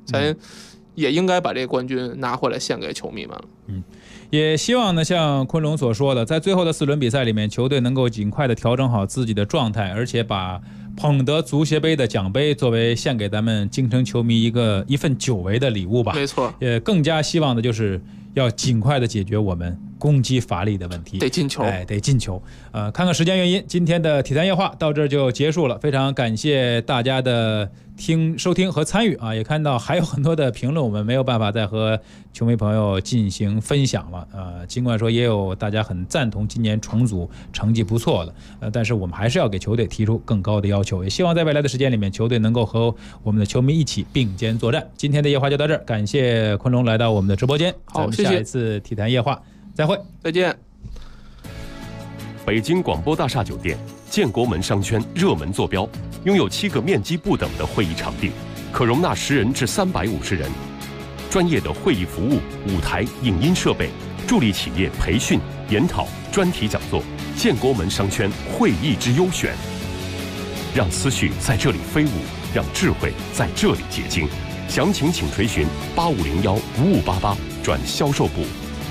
咱也应该把这个冠军拿回来献给球迷们了。 也希望呢，像昆龙所说的，在最后的4轮比赛里面，球队能够尽快的调整好自己的状态，而且把捧得足协杯的奖杯作为献给咱们京城球迷一份久违的礼物吧。 没错， 也更加希望的就是要尽快的解决我们攻击乏力的问题， 得进球， 得进球。看看时间原因，今天的体坛夜话到这儿就结束了。非常感谢大家的收听和参与啊！也看到还有很多的评论，我们没有办法再和球迷朋友进行分享了。尽管说也有大家很赞同今年重组成绩不错的，但是我们还是要给球队提出更高的要求，也希望在未来的时间里面，球队能够和我们的球迷一起并肩作战。今天的夜话就到这儿，感谢昆龙来到我们的直播间。 好， 谢谢。下一次体坛夜话再会， 再见。 北京广播大厦酒店建国门商圈热门坐标，拥有7个面积不等的会议场地，可容纳10人至350人。专业的会议服务、舞台、影音设备，助力企业培训、研讨、专题讲座。建国门商圈会议之优选，让思绪在这里飞舞，让智慧在这里结晶。详情请垂询8501-5588转销售部。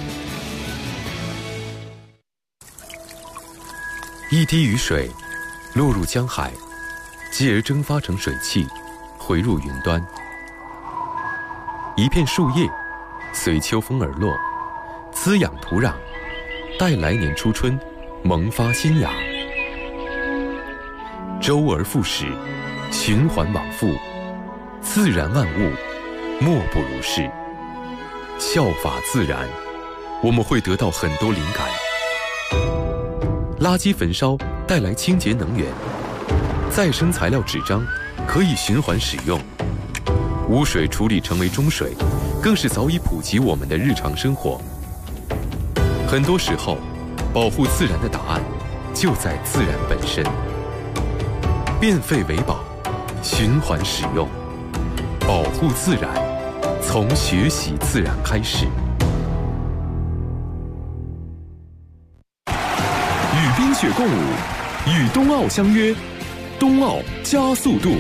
一滴雨水落入江海，继而蒸发成水汽，回入云端。一片树叶随秋风而落，滋养土壤，待来年初春萌发新芽。周而复始，循环往复，自然万物莫不如是。效法自然，我们会得到很多灵感。垃圾焚烧带来清洁能源，再生材料纸张可以循环使用，污水处理成为中水，更是早已普及我们的日常生活。很多时候，保护自然的答案就在自然本身。变废为宝，循环使用，保护自然，从学习自然开始。 与冰雪共舞，与冬奥相约，冬奥加速度。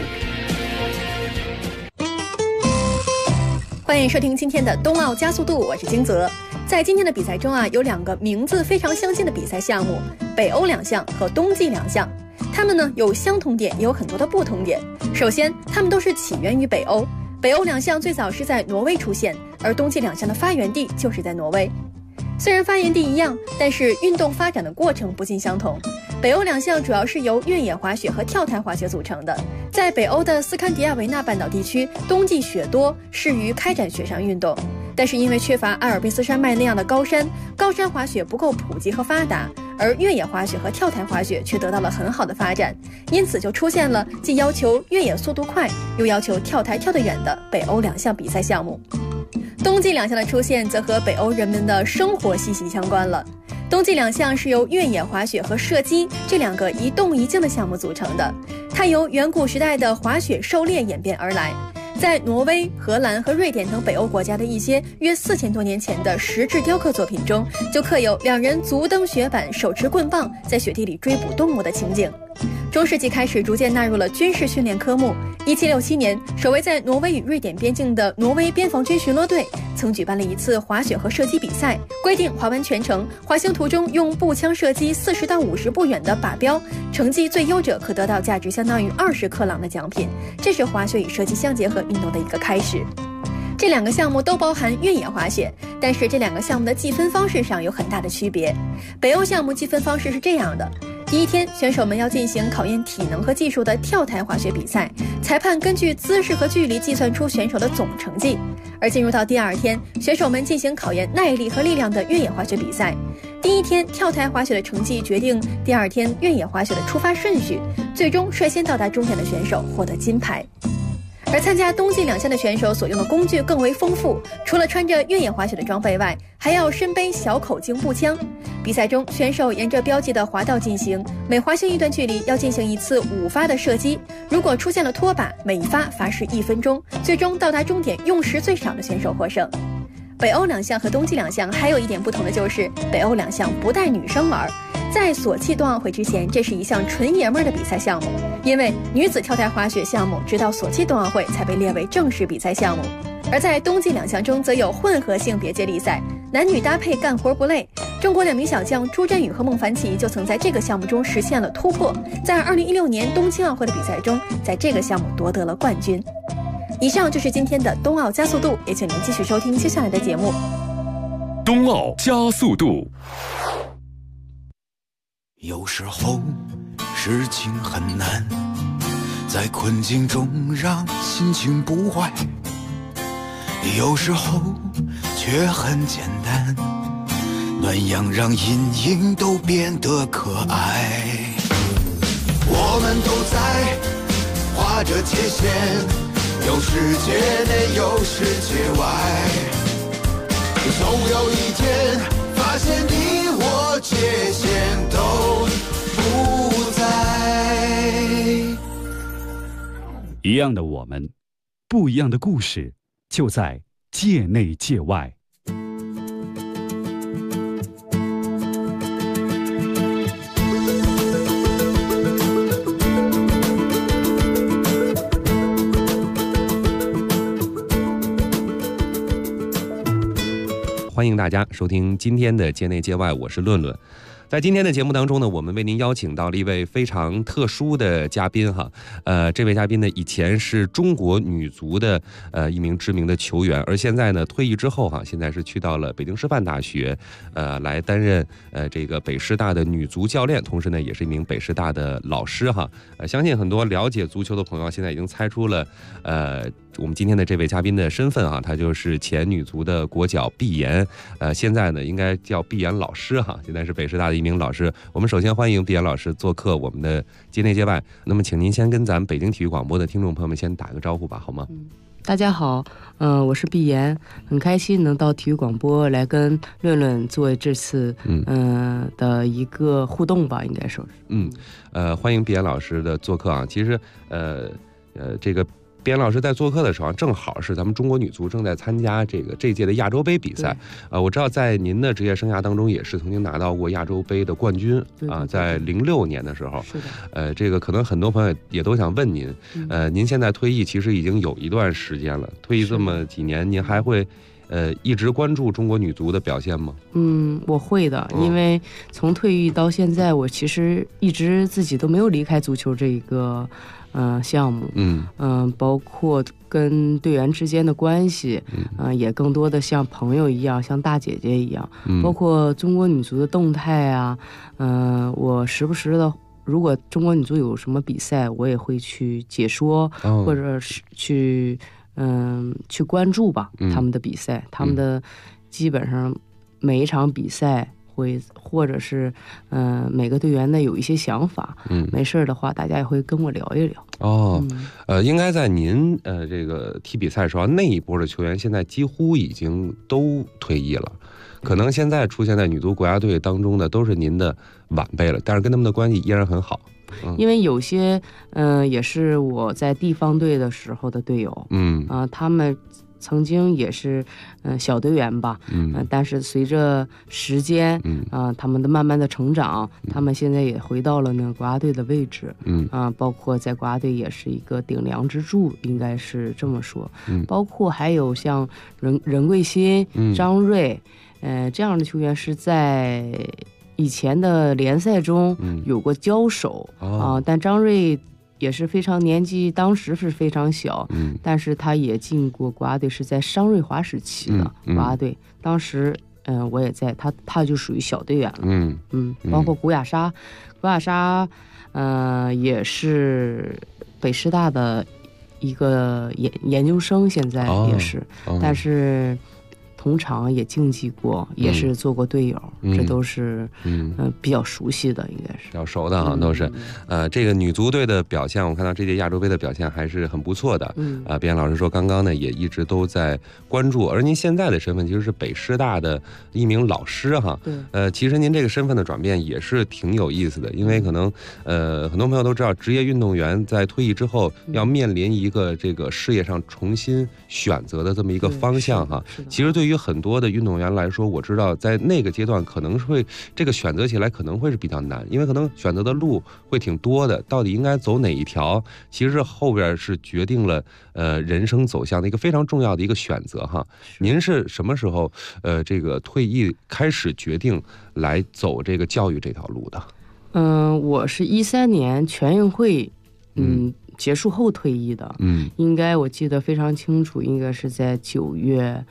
欢迎收听今天的冬奥加速度，我是金泽。在今天的比赛中有2个名字非常相近的比赛项目，北欧2项和冬季2项。它们呢有相同点，也有很多的不同点。首先，它们都是起源于北欧，北欧2项最早是在挪威出现，而冬季2项的发源地就是在挪威。虽然发源地一样，但是运动发展的过程不尽相同。北欧2项主要是由越野滑雪和跳台滑雪组成的。在北欧的斯堪的亚维纳半岛地区，冬季雪多，适于开展雪上运动。但是因为缺乏阿尔卑斯山脉那样的高山滑雪不够普及和发达，而越野滑雪和跳台滑雪却得到了很好的发展，因此就出现了既要求越野速度快，又要求跳台跳得远的北欧2项比赛项目。冬季2项的出现则和北欧人们的生活息息相关了。冬季2项是由越野滑雪和射击这2个一动一静的项目组成的，它由远古时代的滑雪狩猎演变而来。在挪威、荷兰和瑞典等北欧国家的一些约4000多年前的石质雕刻作品中，就刻有2人足蹬雪板，手持棍棒，在雪地里追捕动物的情景。中世纪开始逐渐纳入了军事训练科目。1767年，守卫在挪威与瑞典边境的挪威边防军巡逻队曾举办了一次滑雪和射击比赛，规定滑完全程，滑行途中用步枪射击40到50步远的靶标，成绩最优者可得到价值相当于20克朗的奖品。这是滑雪与射击相结合运动的一个开始。这2个项目都包含越野滑雪，但是这2个项目的计分方式上有很大的区别。北欧项目计分方式是这样的：第一天，选手们要进行考验体能和技术的跳台滑雪比赛，裁判根据姿势和距离计算出选手的总成绩。而进入到第2天，选手们进行考验耐力和力量的越野滑雪比赛。第1天跳台滑雪的成绩决定第2天越野滑雪的出发顺序，最终率先到达终点的选手获得金牌。而参加冬季2项的选手所用的工具更为丰富，除了穿着越野滑雪的装备外，还要身背小口径步枪。比赛中，选手沿着标记的滑道进行，每滑行一段距离要进行一次5发的射击。如果出现了脱靶，每一发罚时1分钟，最终到达终点用时最少的选手获胜。北欧2项和冬季2项还有一点不同的就是，北欧2项不带女生玩。 在索契冬奥会之前，这是一项纯爷们儿的比赛项目，因为女子跳台滑雪项目直到索契冬奥会才被列为正式比赛项目。而在冬季两项中，则有混合性别接力赛，男女搭配干活不累。中国2名小将朱振宇和孟凡奇就曾在这个项目中实现了突破，在2016年冬青奥会的比赛中，在这个项目夺得了冠军。以上就是今天的冬奥加速度，也请您继续收听接下来的节目。 冬奥加速度。 有时候事情很难，在困境中让心情不坏，有时候却很简单，暖阳让阴影都变得可爱。我们都在画着界限，有世界内有世界外，总有一天发现你我界限都不在。 一样的我们，不一样的故事，就在界内界外。 欢迎大家收听今天的界内界外，我是论论。在今天的节目当中呢，我们为您邀请到了一位非常特殊的嘉宾哈。这位嘉宾呢，以前是中国女足的一名知名的球员，而现在呢退役之后哈，现在是去到了北京师范大学，来担任这个北师大的女足教练，同时呢也是一名北师大的老师哈。相信很多了解足球的朋友现在已经猜出了我们今天的这位嘉宾的身份哈，他就是前女足的国脚毕妍，现在呢应该叫毕妍老师哈，现在是北师大的一名老师。我们首先欢迎毕妍老师做客我们的界内界外。那么请您先跟咱们北京体育广播的听众朋友们先打个招呼吧，好吗？ 大家好，我是毕妍，很开心能到体育广播来跟论论做这次的一个互动吧，应该说是。 欢迎毕妍老师的做客啊。其实这个毕妍老师在做客的时候，正好是咱们中国女足正在参加这届的亚洲杯比赛。我知道在您的职业生涯当中，也是曾经拿到过亚洲杯的冠军啊，在06年的时候。 是的。 这个可能很多朋友也都想问您，您现在退役其实已经有一段时间了，退役这么几年，您还会一直关注中国女足的表现吗？ 我会的，因为从退役到现在，我其实一直自己都没有离开足球这一个项目，包括跟队员之间的关系，也更多的像朋友一样，像大姐姐一样，包括中国女足的动态啊，我时不时的，如果中国女足有什么比赛，我也会去解说，或者是去关注吧，他们的比赛，他们的基本上每一场比赛。或者是每个队员呢有一些想法，没事的话大家也会跟我聊一聊。 应该在您这个踢比赛的时候，那一波的球员现在几乎已经都退役了，可能现在出现在女足国家队当中的都是您的晚辈了，但是跟他们的关系依然很好。 因为有些也是我在地方队的时候的队友，他们曾经也是小队员吧，但是随着时间他们的慢慢的成长，他们现在也回到了那个国家队的位置，包括在国家队也是一个顶梁支柱，应该是这么说。包括还有像任桂欣、张睿，这样的球员是在以前的联赛中有过交手但张睿也是非常年纪，当时是非常小，但是他也进过国家队，是在商瑞华时期的国家队。当时，我也在，他就属于小队员了。包括古雅莎，也是北师大的一个研究生，现在也是，但是同场也竞技过，也是做过队友，这都是比较熟悉的，应该是比较熟的啊，都是。这个女足队的表现，我看到这届亚洲杯的表现还是很不错的。毕妍老师说，刚刚呢也一直都在关注，而您现在的身份其实是北师大的一名老师哈。其实您这个身份的转变也是挺有意思的，因为可能很多朋友都知道，职业运动员在退役之后要面临一个这个事业上重新选择的这么一个方向哈。其实对于于很多的运动员来说，我知道在那个阶段可能会这个选择起来可能会是比较难，因为可能选择的路会挺多的，到底应该走哪一条，其实后边是决定了人生走向的一个非常重要的一个选择哈。您是什么时候这个退役开始决定来走这个教育这条路的？ 我是13年全运会结束后退役的，应该我记得非常清楚，应该是在9月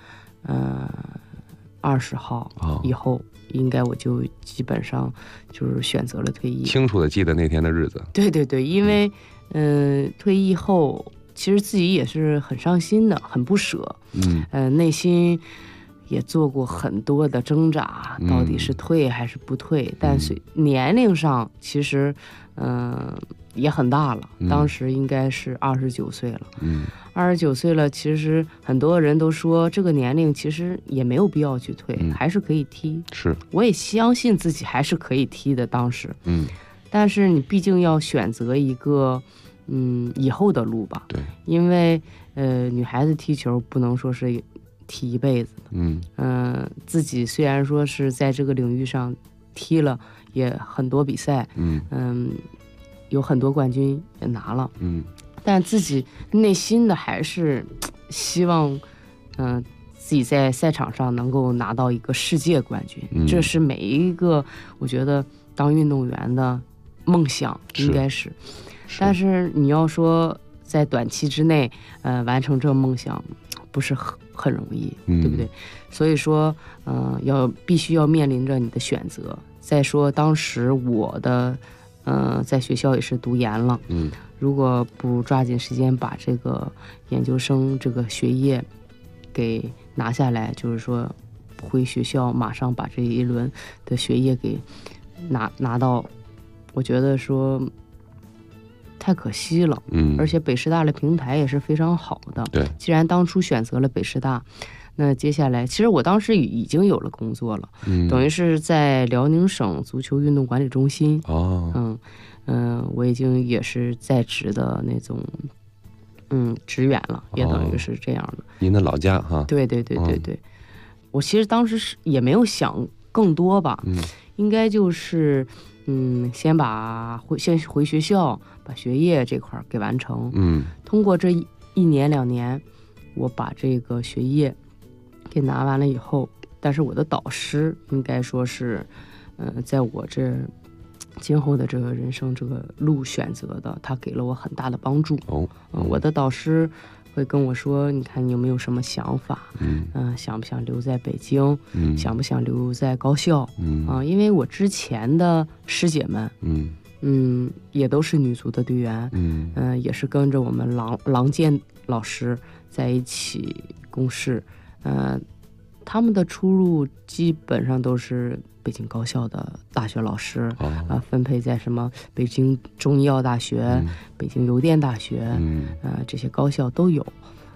20号以后，应该我就基本上就是选择了退役。 清楚的记得那天的日子。 对对对，因为退役后其实自己也是很伤心的，很不舍，内心也做过很多的挣扎，到底是退还是不退，但是年龄上其实也很大了，当时应该是29岁了。29岁了，其实很多人都说这个年龄其实也没有必要去退，还是可以踢。 是，我也相信自己还是可以踢的当时。但是你毕竟要选择一个以后的路吧。对，因为女孩子踢球不能说是踢一辈子的。自己虽然说是在这个领域上踢了也很多比赛，有很多冠军也拿了，但自己内心的还是希望自己在赛场上能够拿到一个世界冠军，这是每一个我觉得当运动员的梦想，应该是。但是你要说在短期之内完成这个梦想不是很容易，对不对？所以说必须要面临着你的选择。再说当时我的在学校也是读研了，如果不抓紧时间把这个研究生这个学业给拿下来，就是说回学校马上把这一轮的学业给拿到，我觉得说太可惜了。而且北师大的平台也是非常好的。对，既然当初选择了北师大，那接下来其实我当时已经有了工作了，等于是在辽宁省足球运动管理中心。我已经也是在职的那种职员了，也等于是这样的。 您的老家哈？对对对对对。我其实当时也没有想更多吧，应该就是先回学校把学业这块给完成。通过这1年2年，我把这个学业给拿完了以后，但是我的导师应该说是在我这今后的这个人生这个路选择的，他给了我很大的帮助。我的导师会跟我说，你看你有没有什么想法，想不想留在北京，想不想留在高校，因为我之前的师姐们也都是女足的队员，也是跟着我们郎健老师在一起共事，他们的出路基本上都是北京高校的大学老师，分配在什么北京中医药大学、北京邮电大学，这些高校都有。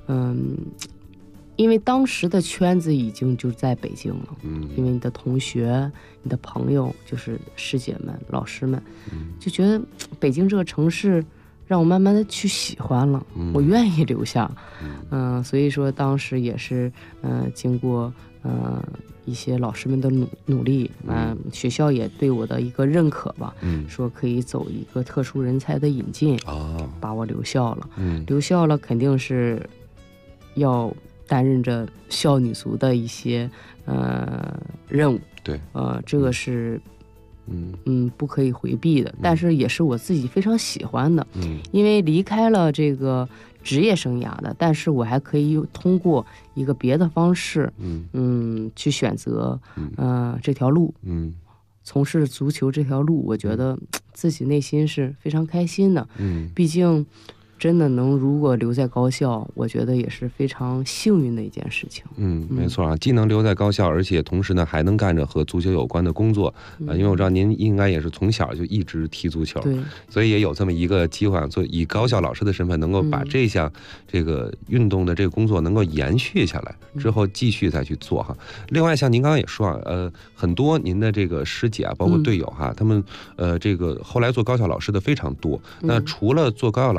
因为当时的圈子已经就在北京了，因为你的同学、你的朋友，就是师姐们、老师们，就觉得北京这个城市让我慢慢的去喜欢了，我愿意留下。所以说当时也是经过一些老师们的努力，学校也对我的一个认可吧，说可以走一个特殊人才的引进，把我留校了。留校了肯定是要担任着校女足的一些任务。对，这个是不可以回避的，但是也是我自己非常喜欢的。因为离开了这个职业生涯的，但是我还可以通过一个别的方式去选择这条路，从事足球这条路，我觉得自己内心是非常开心的。毕竟真的如果留在高校，我觉得也是非常幸运的一件事情。 没错啊，既能留在高校，而且同时呢还能干着和足球有关的工作。因为我知道您应该也是从小就一直踢足球，对，所以也有这么一个机会，以高校老师的身份能够把这项这个运动的这个工作能够延续下来，之后继续再去做哈。另外像您刚刚也说很多您的这个师姐啊，包括队友哈，他们这个后来做高校老师的非常多。那除了做高校老师之外，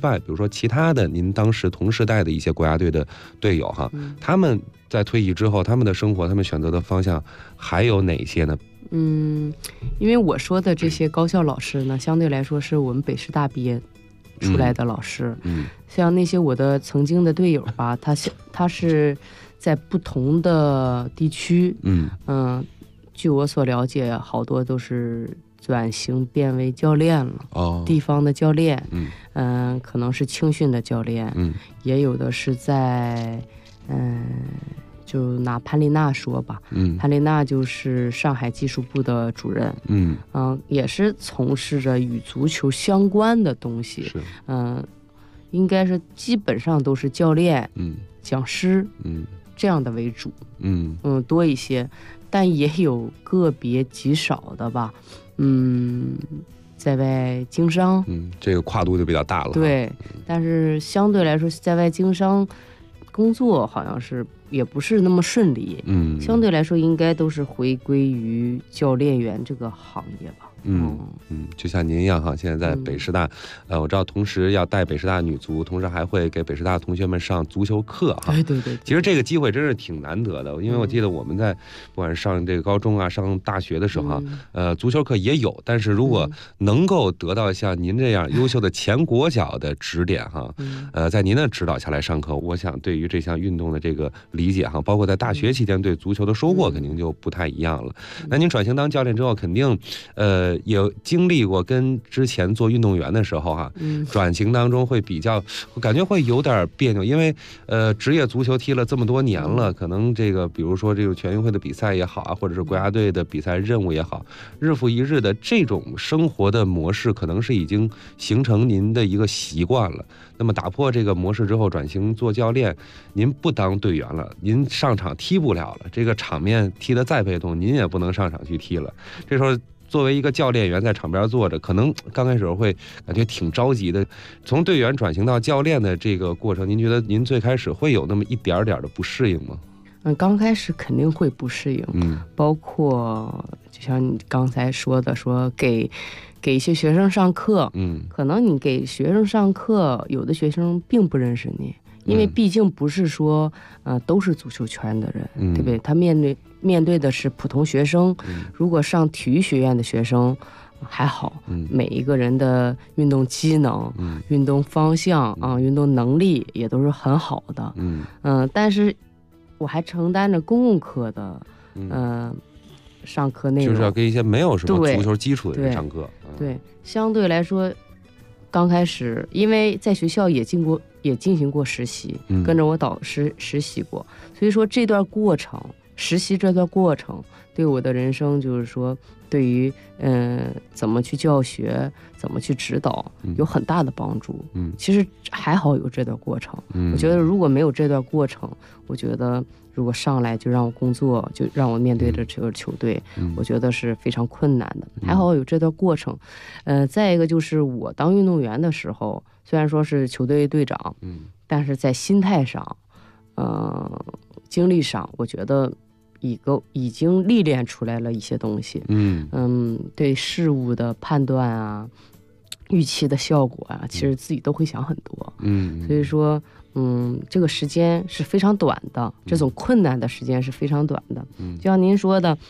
外，比如说其他的您当时同时代的一些国家队的队友哈，他们在退役之后，他们的生活，他们选择的方向还有哪些呢？ 因为我说的这些高校老师呢，相对来说是我们北师大毕业出来的老师，像那些我的曾经的队友吧，他是在不同的地区，据我所了解，好多都是转型变为教练了，地方的教练，可能是青训的教练，也有的是在，就拿潘丽娜说吧，潘丽娜就是上海技术部的主任，也是从事着与足球相关的东西，应该是基本上都是教练，讲师，这样的为主，多一些，但也有个别极少的吧，在外经商， 这个跨度就比较大了。 对，但是相对来说，在外经商工作好像是也不是那么顺利，相对来说应该都是回归于教练员这个行业吧。就像您一样哈，现在在北师大，我知道同时要带北师大女足，同时还会给北师大同学们上足球课哈。对。其实这个机会真是挺难得的，因为我记得我们在不管是上这个高中啊、上大学的时候足球课也有，但是如果能够得到像您这样优秀的前国脚的指点哈，在您的指导下来上课，我想对于这项运动的这个理解哈，包括在大学期间对足球的收获肯定就不太一样了。那您转型当教练之后，肯定也经历过跟之前做运动员的时候哈，转型当中会比较，我感觉会有点别扭，因为职业足球踢了这么多年了，可能这个比如说这个全运会的比赛也好啊，或者是国家队的比赛任务也好，日复一日的这种生活的模式，可能是已经形成您的一个习惯了。那么打破这个模式之后，转型做教练，您不当队员了，您上场踢不了了，这个场面踢得再被动，您也不能上场去踢了。这时候作为一个教练员在场边坐着，可能刚开始会感觉挺着急的。从队员转型到教练的这个过程，您觉得您最开始会有那么一点点的不适应吗？ 刚开始肯定会不适应，包括就像你刚才说的，说给一些学生上课，可能你给学生上课，有的学生并不认识你，因为毕竟不是说都是足球圈的人，对不对？他面对的是普通学生，如果上体育学院的学生还好，每一个人的运动机能、运动方向运动能力也都是很好的，但是我还承担着公共课的上课内容， 就是要给一些没有什么足球基础的人上课。 对，相对来说，刚开始因为在学校也进行过实习，跟着我导师实习过，所以说这段过程，实习这段过程对我的人生就是说，对于怎么去教学，怎么去指导有很大的帮助。其实还好有这段过程，我觉得如果没有这段过程，我觉得如果上来就让我工作，就让我面对着这个球队，我觉得是非常困难的。还好有这段过程。再一个就是我当运动员的时候，虽然说是球队队长，但是在心态上，经历上，我觉得已经历练出来了一些东西。对事物的判断啊，预期的效果啊，其实自己都会想很多。所以说这个时间是非常短的，这种困难的时间是非常短的。就像您说的，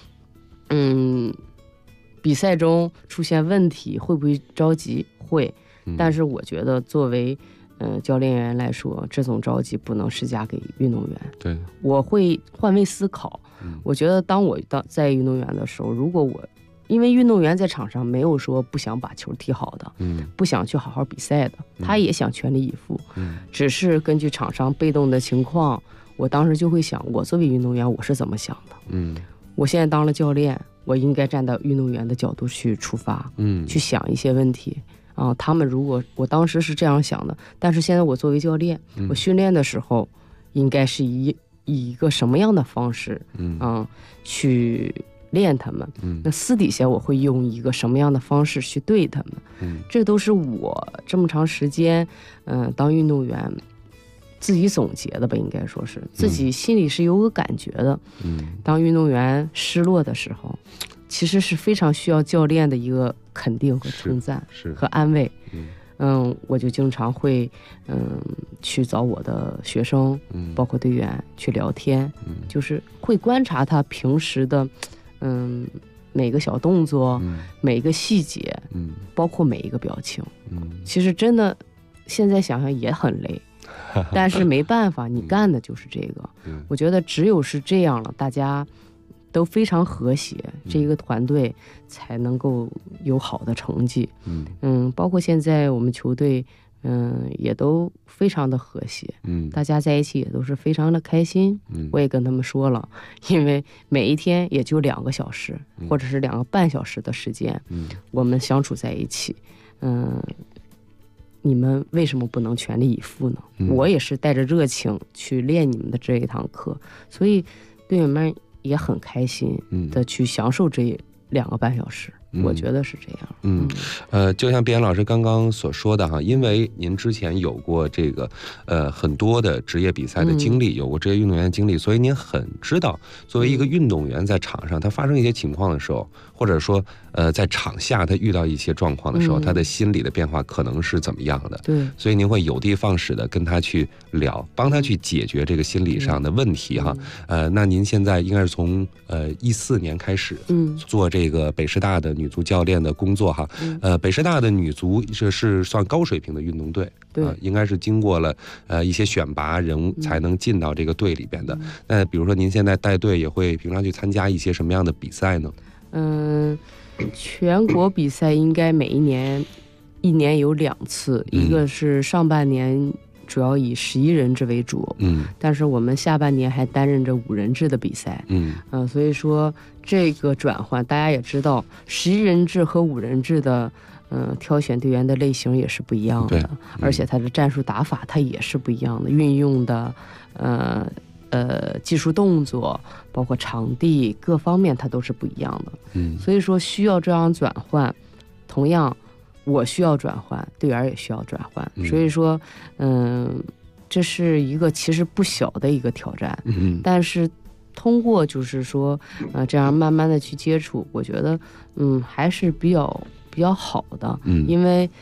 比赛中出现问题会不会着急？会，但是我觉得作为教练员来说，这种着急不能施加给运动员。对，我会换位思考。我觉得当我在运动员的时候，如果因为运动员在场上没有说不想把球踢好的，不想去好好比赛的，他也想全力以赴，只是根据场上被动的情况，我当时就会想，我作为运动员我是怎么想的。我现在当了教练，我应该站到运动员的角度去出发，去想一些问题啊。他们如果我当时是这样想的，但是现在我作为教练，我训练的时候应该是以一个什么样的方式去练他们，那私底下我会用一个什么样的方式去对他们，这都是我这么长时间当运动员自己总结的吧，应该说是自己心里是有个感觉的。当运动员失落的时候，其实是非常需要教练的一个肯定和称赞和安慰。 我就经常会去找我的学生，包括队员去聊天，就是会观察他平时的每个小动作，每一个细节，包括每一个表情。其实真的现在想想也很累，但是没办法，你干的就是这个。我觉得只有是这样了，大家都非常和谐，这一个团队才能够有好的成绩。包括现在我们球队也都非常的和谐，大家在一起也都是非常的开心。我也跟他们说了，因为每一天也就2个小时，或者是2个半小时的时间，我们相处在一起。你们为什么不能全力以赴呢？我也是带着热情去练你们的这一堂课，所以队员们也很开心的去享受这2个半小时。我觉得是这样。 就像边老师刚刚所说的哈，因为您之前有过这个很多的职业比赛的经历，有过职业运动员的经历，所以您很知道作为一个运动员在场上他发生一些情况的时候，或者说在场下他遇到一些状况的时候，他的心理的变化可能是怎么样的。 对， 所以您会有的放矢的跟他去聊，帮他去解决这个心理上的问题哈。那您现在应该是从14年开始做这个北师大的女足教练的工作哈。北师大的女足是算高水平的运动队，应该是经过了一些选拔人才能进到这个队里边的。那比如说您现在带队也会平常去参加一些什么样的比赛呢？ 全国比赛应该每一年有2次，一个是上半年主要以11人制为主，但是我们下半年还担任着5人制的比赛，所以说这个转换大家也知道，11人制和5人制的挑选队员的类型也是不一样的，而且它的战术打法它也是不一样的，运用的技术动作，包括场地各方面它都是不一样的。所以说需要这样转换，同样我需要转换，队员也需要转换。所以说这是一个其实不小的一个挑战。但是通过就是说这样慢慢的去接触，我觉得还是比较好的。因为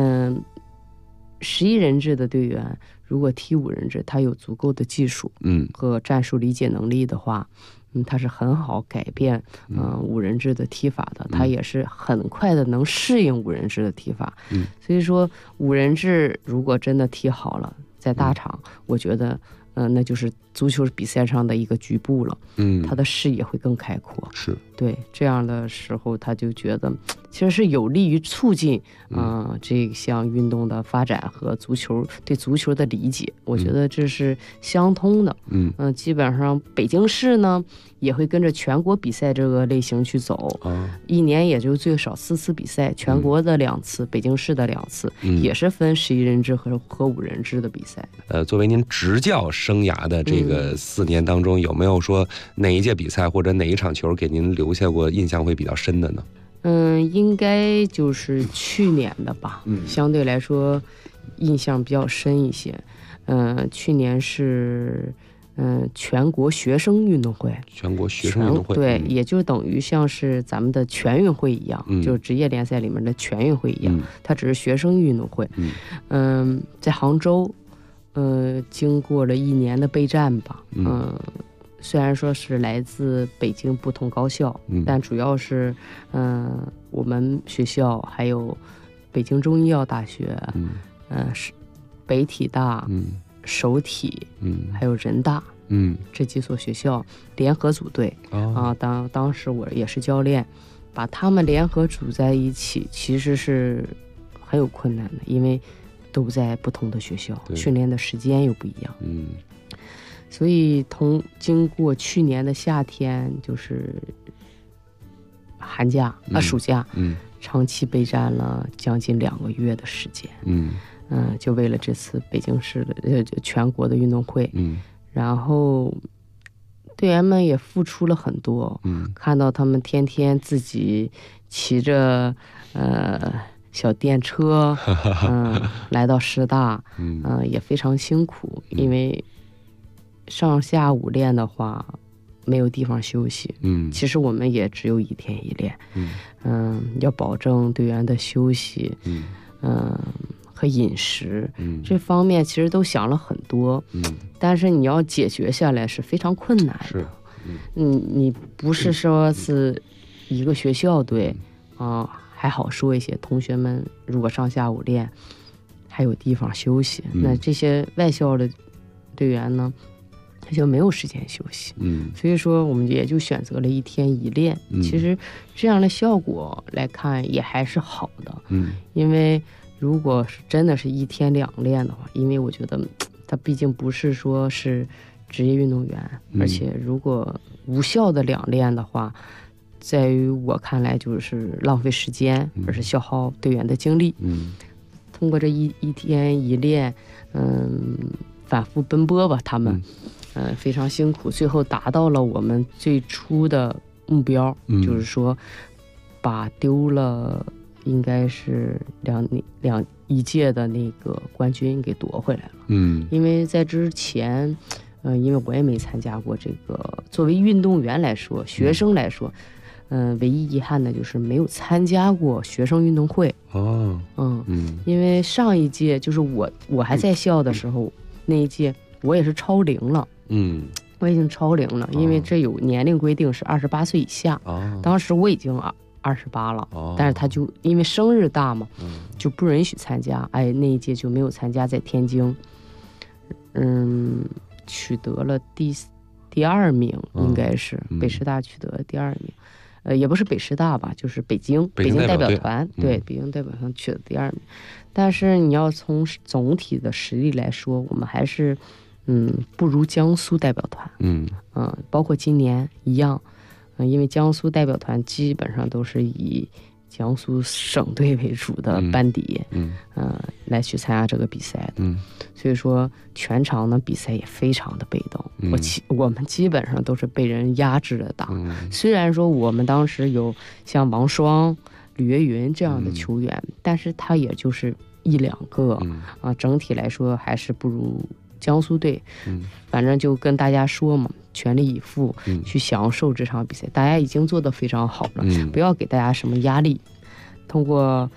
11人制的队员如果踢5人制，他有足够的技术和战术理解能力的话，他是很好改变5人制的踢法的，他也是很快的能适应5人制的踢法。所以说5人制如果真的踢好了，在大场我觉得那就是足球比赛上的一个局部了，他的视野会更开阔。 是对，这样的时候他就觉得其实是有利于促进这项运动的发展和对足球的理解，我觉得这是相通的。基本上北京市呢也会跟着全国比赛这个类型去走，一年也就最少4次比赛，全国的2次，北京市的2次，也是分11人制和5人制的比赛。 作为您执教生涯的这个4年当中，有没有说哪一届比赛或者哪一场球给您留下过印象会比较深的呢？ 应该就是去年的吧，相对来说印象比较深一些。去年是全国学生运动会，对，也就等于像是咱们的全运会一样，就是职业联赛里面的全运会一样，它只是学生运动会。在杭州，经过了1年的备战吧，虽然说是来自北京不同高校，但主要是我们学校还有北京中医药大学，北体大，首体，还有人大，这几所学校联合组队当时我也是教练，把他们联合组在一起，其实是很有困难的，因为都在不同的学校，训练的时间又不一样。所以经过去年的夏天，就是寒假暑假，长期备战了将近2个月的时间。就为了这次北京市的全国的运动会。然后队员们也付出了很多，看到他们天天自己骑着小电车来到师大，也非常辛苦，因为上下午练的话没有地方休息。其实我们也只有1天1练，要保证队员的休息， 和饮食，这方面其实都想了很多，但是你要解决下来是非常困难的。 是， 你不是说是一个学校队还好说一些，同学们如果上下午练，还有地方休息。那这些外校的队员呢，他就没有时间休息。所以说我们也就选择了1天1练。其实这样的效果来看也还是好的。因为如果是真的是1天2练的话，因为我觉得他毕竟不是说是职业运动员，而且如果无效的2练的话，在于我看来就是浪费时间，而是消耗队员的精力。通过这一天1练，反复奔波吧，他们非常辛苦，最后达到了我们最初的目标，就是说把丢了应该是一届的那个冠军给夺回来了。因为在之前因为我也没参加过这个，作为运动员来说，学生来说唯一遗憾的就是没有参加过学生运动会。因为上一届就是我还在校的时候，那一届我也是超龄了。我已经超龄了，因为这有年龄规定是28岁以下。当时我已经28了，但是他就因为生日大嘛，就不允许参加。那一届就没有参加，在天津取得了第2名，应该是北师大取得了第2名。也不是北师大吧，就是北京代表团，对，北京代表团取得第2名。但是你要从总体的实力来说，我们还是不如江苏代表团。包括今年一样，因为江苏代表团基本上都是以江苏省队为主的班底，来去参加这个比赛的。所以说全场的比赛也非常的被动。我们基本上都是被人压制着打。虽然说我们当时有像王霜、吕岳云这样的球员，但是他也就是1、2个整体来说还是不如江苏队。反正就跟大家说嘛，全力以赴去享受这场比赛。大家已经做得非常好了，不要给大家什么压力。通过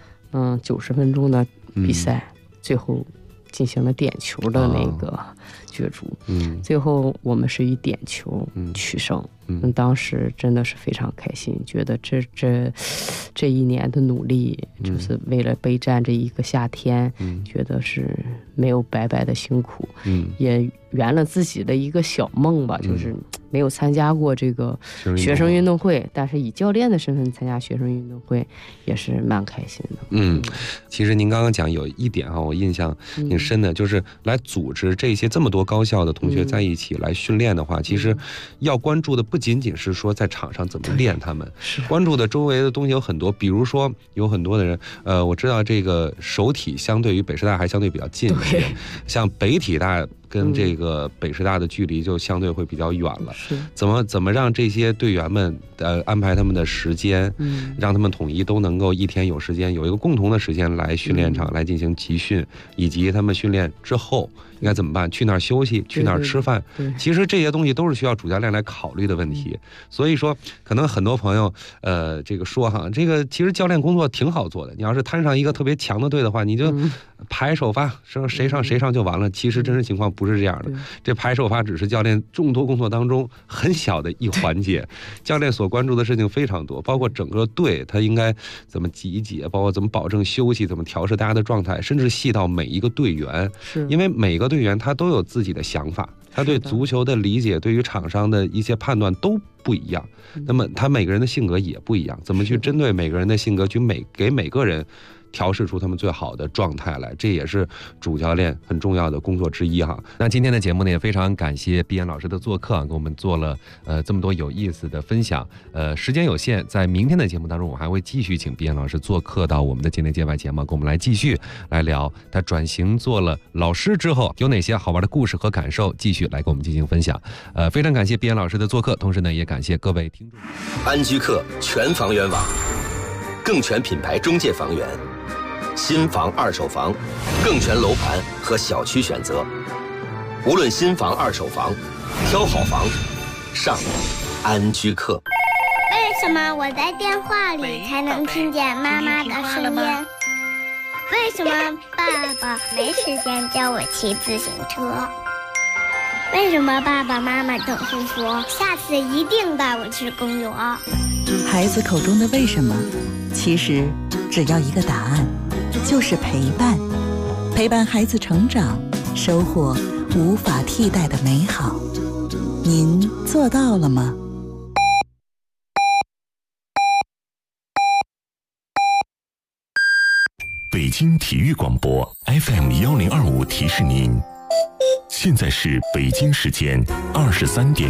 90分钟的比赛，最后进行了点球的那个角逐。最后我们是以点球取胜。当时真的是非常开心，觉得这1年的努力，就是为了备战这一个夏天，觉得是没有白白的辛苦，也圆了自己的一个小梦吧，就是没有参加过这个学生运动会，但是以教练的身份参加学生运动会也是蛮开心的。 其实您刚刚讲有一点我印象挺深的，就是来组织这么多高校的同学在一起来训练的话，其实要关注的不仅仅是说在场上怎么练他们，关注的周围的东西有很多。比如说有很多的人我知道这个首体相对于北师大还相对比较近一些，像北体大跟这个北师大的距离就相对会比较远了。怎么让这些队员们安排他们的时间，让他们统一都能够1天有时间，有一个共同的时间来训练场来进行集训，以及他们训练之后应该怎么办，去哪儿休息，去哪儿吃饭。其实这些东西都是需要主教练来考虑的问题。所以说可能很多朋友这个说这个其实教练工作挺好做的，你要是摊上一个特别强的队的话，你就排首发，谁上谁上就完了。其实真实情况不是这样的，这排首发只是教练众多工作当中很小的一环节。教练所关注的事情非常多，包括整个队他应该怎么集结，包括怎么保证休息，怎么调试大家的状态，甚至细到每一个队员。因为每个队员他都有自己的想法，他对足球的理解，对于场上的一些判断都不一样。那么他每个人的性格也不一样，怎么去针对每个人的性格，去给每个人调试出他们最好的状态来，这也是主教练很重要的工作之一那今天的节目呢，也非常感谢毕岩老师的做客给我们做了这么多有意思的分享。时间有限，在明天的节目当中，我还会继续请毕岩老师做客到我们的界内界外节目，跟我们来继续来聊他转型做了老师之后有哪些好玩的故事和感受，继续来跟我们进行分享。非常感谢毕岩老师的做客，同时呢，也感谢各位听众。 安居客全房源网，更全品牌中介房源，新房、二手房，更全楼盘和小区选择。无论新房、二手房，挑好房，上安居客。 为什么我在电话里才能听见妈妈的声音？ 为什么爸爸没时间教我骑自行车？为什么爸爸妈妈总是说下次一定带我去公园？ 孩子口中的为什么，其实只要一个答案，就是陪伴。陪伴孩子成长，收获无法替代的美好。您做到了吗？ 北京体育广播 FM1025提示您，现在是北京时间23点。